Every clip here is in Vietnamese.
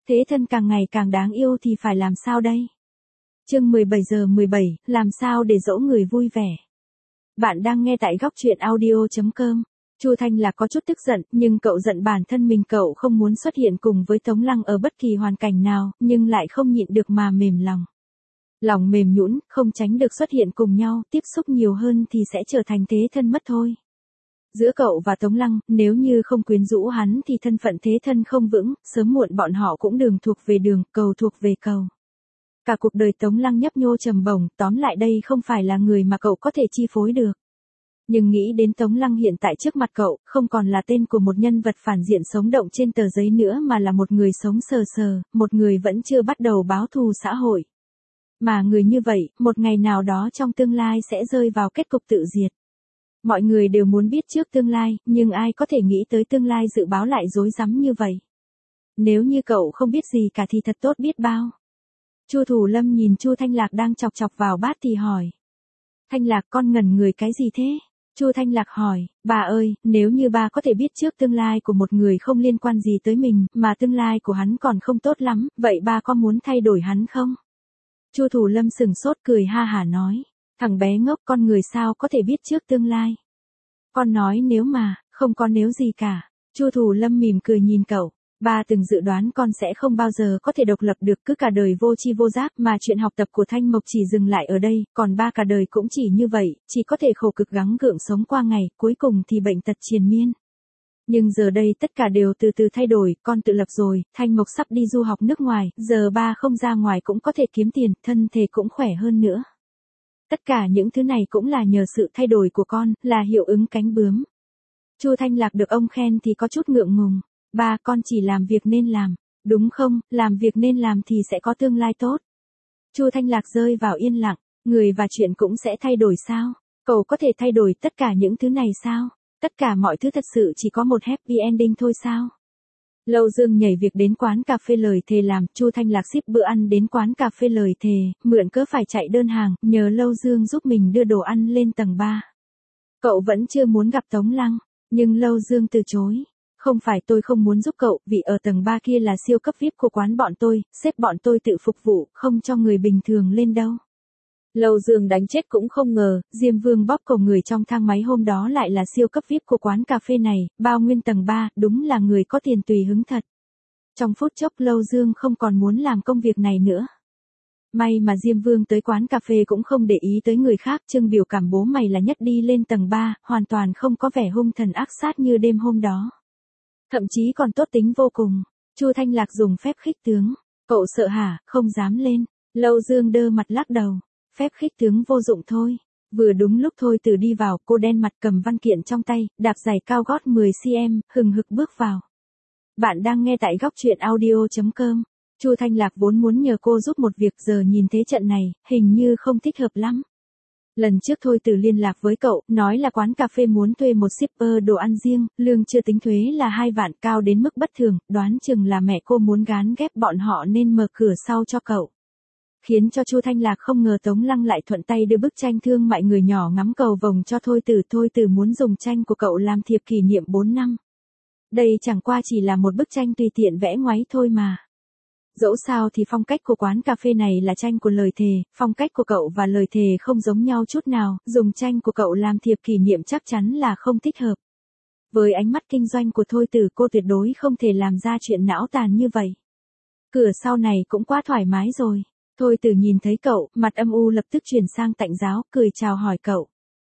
Thế thân càng ngày càng đáng yêu thì phải làm sao đây? Chương 17:17, làm sao để dỗ người vui vẻ. Bạn đang nghe tại góc truyện audio.com. Chu Thanh Lạc có chút tức giận, nhưng cậu giận bản thân mình, cậu không muốn xuất hiện cùng với Tống Lăng ở bất kỳ hoàn cảnh nào, nhưng lại không nhịn được mà mềm lòng. Lòng mềm nhũn, không tránh được xuất hiện cùng nhau, tiếp xúc nhiều hơn thì sẽ trở thành thế thân mất thôi. Giữa cậu và Tống Lăng, nếu như không quyến rũ hắn thì thân phận thế thân không vững, sớm muộn bọn họ cũng đường thuộc về đường, cầu thuộc về cầu. Cả cuộc đời Tống Lăng nhấp nhô trầm bổng, tóm lại đây không phải là người mà cậu có thể chi phối được. Nhưng nghĩ đến Tống Lăng hiện tại trước mặt cậu, không còn là tên của một nhân vật phản diện sống động trên tờ giấy nữa mà là một người sống sờ sờ, một người vẫn chưa bắt đầu báo thù xã hội. Mà người như vậy, một ngày nào đó trong tương lai sẽ rơi vào kết cục tự diệt. Mọi người đều muốn biết trước tương lai, nhưng ai có thể nghĩ tới tương lai dự báo lại rối rắm như vậy. Nếu như cậu không biết gì cả thì thật tốt biết bao. Chu Thủ Lâm nhìn Chu Thanh Lạc đang chọc chọc vào bát thì hỏi. Thanh Lạc, con ngẩn người cái gì thế? Chu Thanh Lạc hỏi, bà ơi, nếu như bà có thể biết trước tương lai của một người không liên quan gì tới mình, mà tương lai của hắn còn không tốt lắm, vậy bà có muốn thay đổi hắn không? Chu Thủ Lâm sừng sốt cười ha hả nói, thằng bé ngốc, con người sao có thể biết trước tương lai? Con nói nếu mà, không có nếu gì cả. Chu Thủ Lâm mỉm cười nhìn cậu. Ba từng dự đoán con sẽ không bao giờ có thể độc lập được, cứ cả đời vô tri vô giác, mà chuyện học tập của Thanh Mộc chỉ dừng lại ở đây, còn ba cả đời cũng chỉ như vậy, chỉ có thể khổ cực gắng gượng sống qua ngày, cuối cùng thì bệnh tật triền miên. Nhưng giờ đây tất cả đều từ từ thay đổi, con tự lập rồi, Thanh Mộc sắp đi du học nước ngoài, giờ ba không ra ngoài cũng có thể kiếm tiền, thân thể cũng khỏe hơn nữa. Tất cả những thứ này cũng là nhờ sự thay đổi của con, là hiệu ứng cánh bướm. Chu Thanh Lạc được ông khen thì có chút ngượng ngùng. Ba, con chỉ làm việc nên làm, đúng không? Làm việc nên làm thì sẽ có tương lai tốt. Chu Thanh Lạc rơi vào yên lặng, người và chuyện cũng sẽ thay đổi sao? Cậu có thể thay đổi tất cả những thứ này sao? Tất cả mọi thứ thật sự chỉ có một happy ending thôi sao? Lâu Dương nhảy việc đến quán cà phê lời thề làm, Chu Thanh Lạc ship bữa ăn đến quán cà phê lời thề, mượn cớ phải chạy đơn hàng, nhờ Lâu Dương giúp mình đưa đồ ăn lên tầng 3. Cậu vẫn chưa muốn gặp Tống Lăng, nhưng Lâu Dương từ chối. Không phải tôi không muốn giúp cậu, vì ở tầng 3 kia là siêu cấp VIP của quán bọn tôi, sếp bọn tôi tự phục vụ, không cho người bình thường lên đâu. Lâu Dương đánh chết cũng không ngờ, Diêm Vương bóp cổ người trong thang máy hôm đó lại là siêu cấp VIP của quán cà phê này, bao nguyên tầng 3, đúng là người có tiền tùy hứng thật. Trong phút chốc Lâu Dương không còn muốn làm công việc này nữa. May mà Diêm Vương tới quán cà phê cũng không để ý tới người khác, trưng biểu cảm bố mày là nhất đi lên tầng 3, hoàn toàn không có vẻ hung thần ác sát như đêm hôm đó. Thậm chí còn tốt tính vô cùng. Chu Thanh Lạc dùng phép khích tướng. Cậu sợ hả, không dám lên. Lâu Dương đơ mặt lắc đầu. Phép khích tướng vô dụng thôi. Vừa đúng lúc Thôi Từ đi vào, cô đen mặt cầm văn kiện trong tay, đạp giày cao gót 10cm, hừng hực bước vào. Bạn đang nghe tại góc truyện audio.com. Chu Thanh Lạc vốn muốn nhờ cô giúp một việc, giờ nhìn thế trận này, hình như không thích hợp lắm. Lần trước Thôi Từ liên lạc với cậu, nói là quán cà phê muốn thuê một shipper đồ ăn riêng, lương chưa tính thuế là 2 vạn, cao đến mức bất thường, đoán chừng là mẹ cô muốn gán ghép bọn họ nên mở cửa sau cho cậu. Khiến cho Chu Thanh Lạc không ngờ Tống Lăng lại thuận tay đưa bức tranh thương mại người nhỏ ngắm cầu vồng cho Thôi Từ. Thôi Từ muốn dùng tranh của cậu làm thiệp kỷ niệm 4 năm. Đây chẳng qua chỉ là một bức tranh tùy tiện vẽ ngoáy thôi mà. Dẫu sao thì phong cách của quán cà phê này là tranh của lời thề, phong cách của cậu và lời thề không giống nhau chút nào, dùng tranh của cậu làm thiệp kỷ niệm chắc chắn là không thích hợp. Với ánh mắt kinh doanh của Thôi Từ, cô tuyệt đối không thể làm ra chuyện não tàn như vậy. Cửa sau này cũng quá thoải mái rồi. Thôi Từ nhìn thấy cậu, mặt âm u lập tức chuyển sang tạnh giáo, cười chào hỏi cậu.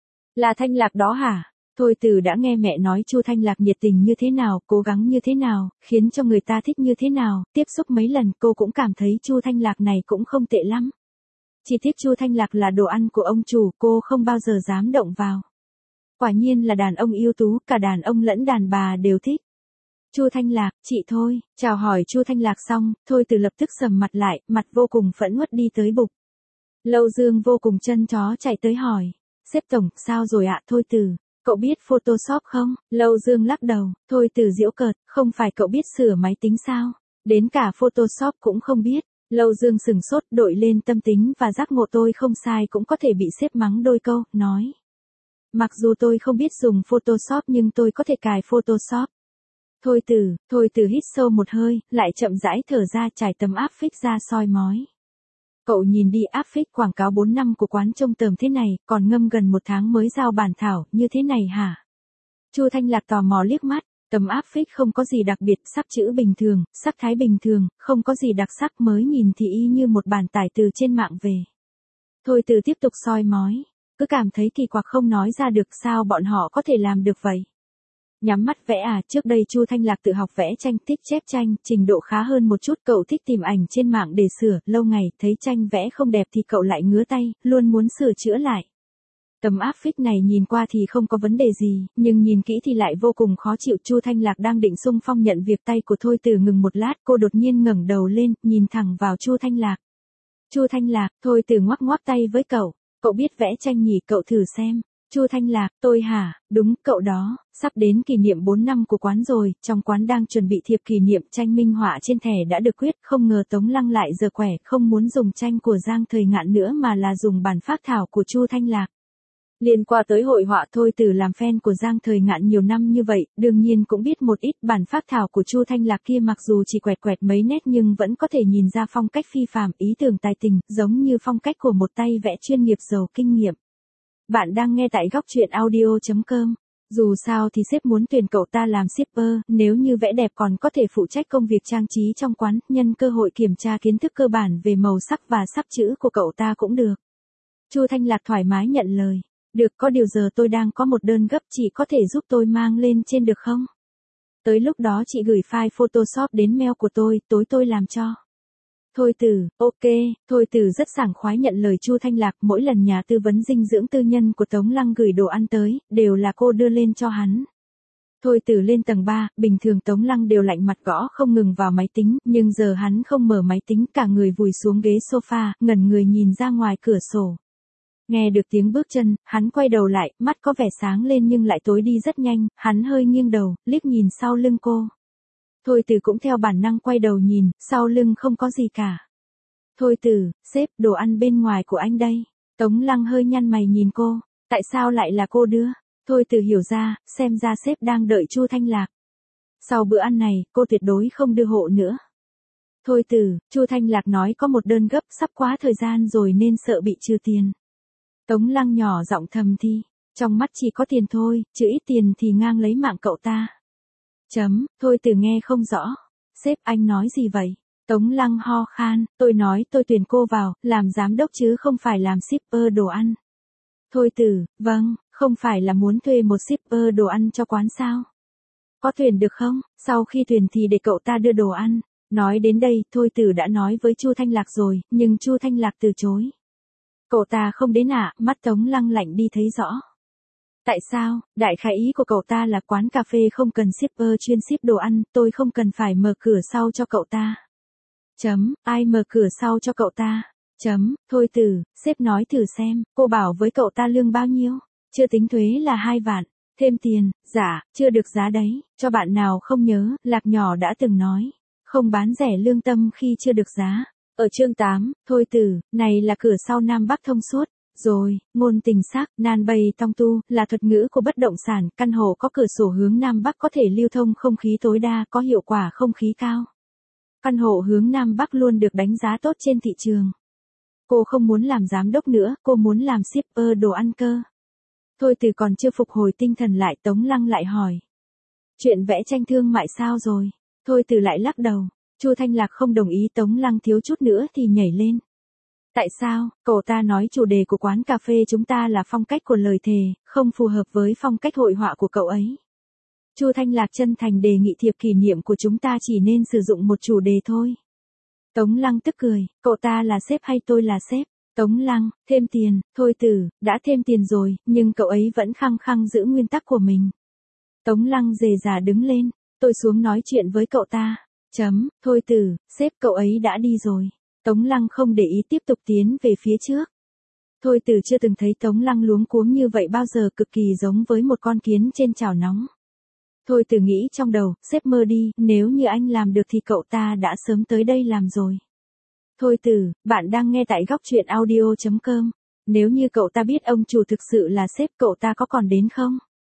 Là Thanh Lạc đó hả? Thôi Từ đã nghe mẹ nói Chu Thanh Lạc nhiệt tình như thế nào, cố gắng như thế nào, khiến cho người ta thích như thế nào, tiếp xúc mấy lần cô cũng cảm thấy Chu Thanh Lạc này cũng không tệ lắm. Chỉ tiếc Chu Thanh Lạc là đồ ăn của ông chủ, cô không bao giờ dám động vào. Quả nhiên là đàn ông ưu tú, cả đàn ông lẫn đàn bà đều thích. Chu Thanh Lạc, chị Thôi, chào hỏi Chu Thanh Lạc xong, Thôi Từ lập tức sầm mặt lại, mặt vô cùng phẫn uất đi tới bục. Lâu Dương vô cùng chân chó chạy tới hỏi, sếp tổng, sao rồi ạ? Thôi Từ, cậu biết Photoshop không? Lâu Dương lắc đầu, Thôi Từ giễu cợt, không phải cậu biết sửa máy tính sao? Đến cả Photoshop cũng không biết. Lâu Dương sừng sốt, đội lên tâm tính và giác ngộ tôi không sai cũng có thể bị sếp mắng đôi câu, nói. Mặc dù tôi không biết dùng Photoshop nhưng tôi có thể cài Photoshop. Thôi từ hít sâu một hơi, lại chậm rãi thở ra trải tấm áp phích ra soi mói. Cậu nhìn đi áp phích quảng cáo 4 năm của quán trông tởm thế này, còn ngâm gần 1 tháng mới giao bản thảo, như thế này hả? Chu Thanh Lạc tò mò liếc mắt, tấm áp phích không có gì đặc biệt, sắp chữ bình thường, sắc thái bình thường, không có gì đặc sắc, mới nhìn thì y như một bản tải từ trên mạng về. Thôi từ tiếp tục soi mói, cứ cảm thấy kỳ quặc không nói ra được sao bọn họ có thể làm được vậy. Nhắm mắt vẽ à, trước đây Chu Thanh Lạc tự học vẽ tranh, thích chép tranh, trình độ khá hơn một chút, cậu thích tìm ảnh trên mạng để sửa, lâu ngày thấy tranh vẽ không đẹp thì cậu lại ngứa tay, luôn muốn sửa chữa lại. Tấm áp phích này nhìn qua thì không có vấn đề gì, nhưng nhìn kỹ thì lại vô cùng khó chịu. Chu Thanh Lạc đang định xung phong nhận việc, tay của Thôi Từ ngừng một lát, cô đột nhiên ngẩng đầu lên, nhìn thẳng vào Chu Thanh Lạc. Chu Thanh Lạc, Thôi Từ ngoắc ngoắc tay với cậu biết vẽ tranh nhỉ, cậu thử xem. Chu Thanh Lạc, tôi hả, đúng, cậu đó, sắp đến kỷ niệm 4 năm của quán rồi, trong quán đang chuẩn bị thiệp kỷ niệm, tranh minh họa trên thẻ đã được quyết, không ngờ Tống Lăng lại giờ quẻ, không muốn dùng tranh của Giang Thời Ngạn nữa mà là dùng bản phác thảo của Chu Thanh Lạc. Liên quan tới hội họa, Thôi Từ làm fan của Giang Thời Ngạn nhiều năm như vậy, đương nhiên cũng biết một ít. Bản phác thảo của Chu Thanh Lạc kia mặc dù chỉ quẹt quẹt mấy nét nhưng vẫn có thể nhìn ra phong cách phi phàm, ý tưởng tài tình, giống như phong cách của một tay vẽ chuyên nghiệp giàu kinh nghiệm. Bạn đang nghe tại góc truyện audio.com. Dù sao thì sếp muốn tuyển cậu ta làm shipper, nếu như vẽ đẹp còn có thể phụ trách công việc trang trí trong quán, nhân cơ hội kiểm tra kiến thức cơ bản về màu sắc và sắp chữ của cậu ta cũng được. Chu Thanh Lạc thoải mái nhận lời. Được, có điều giờ tôi đang có một đơn gấp, chị có thể giúp tôi mang lên trên được không? Tới lúc đó chị gửi file Photoshop đến mail của tôi, tối tôi làm cho. Thôi Từ, ok, Thôi Từ rất sảng khoái nhận lời Chu Thanh Lạc, mỗi lần nhà tư vấn dinh dưỡng tư nhân của Tống Lăng gửi đồ ăn tới, đều là cô đưa lên cho hắn. Thôi Từ lên tầng 3, bình thường Tống Lăng đều lạnh mặt gõ không ngừng vào máy tính, nhưng giờ hắn không mở máy tính, cả người vùi xuống ghế sofa, ngẩn người nhìn ra ngoài cửa sổ. Nghe được tiếng bước chân, hắn quay đầu lại, mắt có vẻ sáng lên nhưng lại tối đi rất nhanh, hắn hơi nghiêng đầu, liếc nhìn sau lưng cô. Thôi Từ cũng theo bản năng quay đầu nhìn, sau lưng không có gì cả. Thôi Từ, sếp, đồ ăn bên ngoài của anh đây. Tống Lăng hơi nhăn mày nhìn cô, tại sao lại là cô đưa? Thôi Từ hiểu ra, xem ra sếp đang đợi Chu Thanh Lạc. Sau bữa ăn này, cô tuyệt đối không đưa hộ nữa. Thôi Từ, Chu Thanh Lạc nói có một đơn gấp, sắp quá thời gian rồi nên sợ bị trừ tiền. Tống Lăng nhỏ giọng thầm thì, trong mắt chỉ có tiền thôi, chứ ít tiền thì ngang lấy mạng cậu ta. Thôi Từ nghe không rõ. Sếp, anh nói gì vậy? Tống Lăng ho khan, tôi nói tôi tuyển cô vào, làm giám đốc chứ không phải làm shipper đồ ăn. Thôi Từ, vâng, không phải là muốn thuê một shipper đồ ăn cho quán sao? Có tuyển được không? Sau khi tuyển thì để cậu ta đưa đồ ăn. Nói đến đây, Thôi Từ đã nói với Chu Thanh Lạc rồi, nhưng Chu Thanh Lạc từ chối. Cậu ta không đến ạ, mắt Tống Lăng lạnh đi thấy rõ. Tại sao? Đại khái ý của cậu ta là quán cà phê không cần shipper chuyên ship đồ ăn, tôi không cần phải mở cửa sau cho cậu ta. Ai mở cửa sau cho cậu ta? Thôi Từ, sếp nói thử xem, cô bảo với cậu ta lương bao nhiêu? Chưa tính thuế là 2 vạn, thêm tiền, dạ, chưa được giá đấy, cho bạn nào không nhớ, Lạc nhỏ đã từng nói, không bán rẻ lương tâm khi chưa được giá. Ở chương 8, Thôi Từ, này là cửa sau Nam Bắc thông suốt. Rồi, ngôn tình sắc, nan bay tong tu, là thuật ngữ của bất động sản, căn hộ có cửa sổ hướng Nam Bắc có thể lưu thông không khí tối đa, có hiệu quả không khí cao. Căn hộ hướng Nam Bắc luôn được đánh giá tốt trên thị trường. Cô không muốn làm giám đốc nữa, cô muốn làm shipper đồ ăn cơ. Thôi Từ còn chưa phục hồi tinh thần lại, Tống Lăng lại hỏi. Chuyện vẽ tranh thương mại sao rồi? Thôi Từ lại lắc đầu. Chu Thanh Lạc không đồng ý, Tống Lăng thiếu chút nữa thì nhảy lên. Tại sao? Cậu ta nói chủ đề của quán cà phê chúng ta là phong cách của lời thề, không phù hợp với phong cách hội họa của cậu ấy. Chu Thanh Lạc chân thành đề nghị thiệp kỷ niệm của chúng ta chỉ nên sử dụng một chủ đề thôi. Tống Lăng tức cười, cậu ta là sếp hay tôi là sếp? Tống Lăng, thêm tiền, Thôi Từ, đã thêm tiền rồi, nhưng cậu ấy vẫn khăng khăng giữ nguyên tắc của mình. Tống Lăng dề dà đứng lên, tôi xuống nói chuyện với cậu ta. Thôi Từ, sếp, cậu ấy đã đi rồi. Tống Lăng không để ý tiếp tục tiến về phía trước. Thôi Từ chưa từng thấy Tống Lăng luống cuống như vậy bao giờ, cực kỳ giống với một con kiến trên chảo nóng. Thôi Từ nghĩ trong đầu, sếp mơ đi, nếu như anh làm được thì cậu ta đã sớm tới đây làm rồi. Thôi Từ, bạn đang nghe tại góc truyện audio.com. Nếu như cậu ta biết ông chủ thực sự là sếp, cậu ta có còn đến không?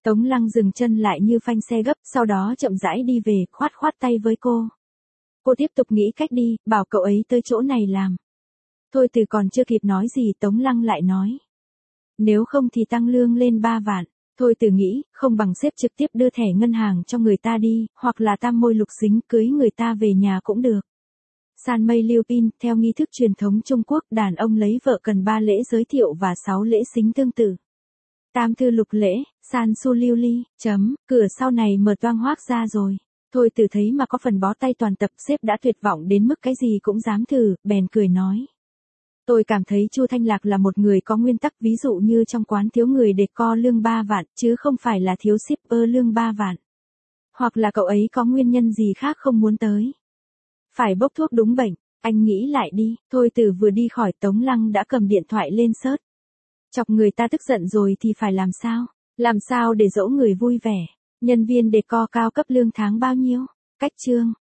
Tống Lăng dừng chân lại như phanh xe gấp, sau đó chậm rãi đi về, khoát khoát tay với cô. Cô tiếp tục nghĩ cách đi, bảo cậu ấy tới chỗ này làm. Thôi Từ còn chưa kịp nói gì Tống Lăng lại nói. Nếu không thì tăng lương lên 3 vạn. Thôi Từ nghĩ, không bằng sếp trực tiếp đưa thẻ ngân hàng cho người ta đi, hoặc là tam môi lục xính cưới người ta về nhà cũng được. San mây liêu pin, theo nghi thức truyền thống Trung Quốc, đàn ông lấy vợ cần 3 lễ giới thiệu và 6 lễ xính tương tự. Tam thư lục lễ, san su lưu ly, cửa sau này mở toang hoác ra rồi. Thôi Từ thấy mà có phần bó tay toàn tập, sếp đã tuyệt vọng đến mức cái gì cũng dám thử, bèn cười nói. Tôi cảm thấy Chu Thanh Lạc là một người có nguyên tắc, ví dụ như trong quán thiếu người để co lương 3 vạn, chứ không phải là thiếu shipper lương 3 vạn. Hoặc là cậu ấy có nguyên nhân gì khác không muốn tới. Phải bốc thuốc đúng bệnh, anh nghĩ lại đi. Thôi Từ vừa đi khỏi Tống Lăng đã cầm điện thoại lên search. Chọc người ta tức giận rồi thì phải làm sao? Làm sao để dỗ người vui vẻ? Nhân viên decor cao cấp lương tháng bao nhiêu? Cách chương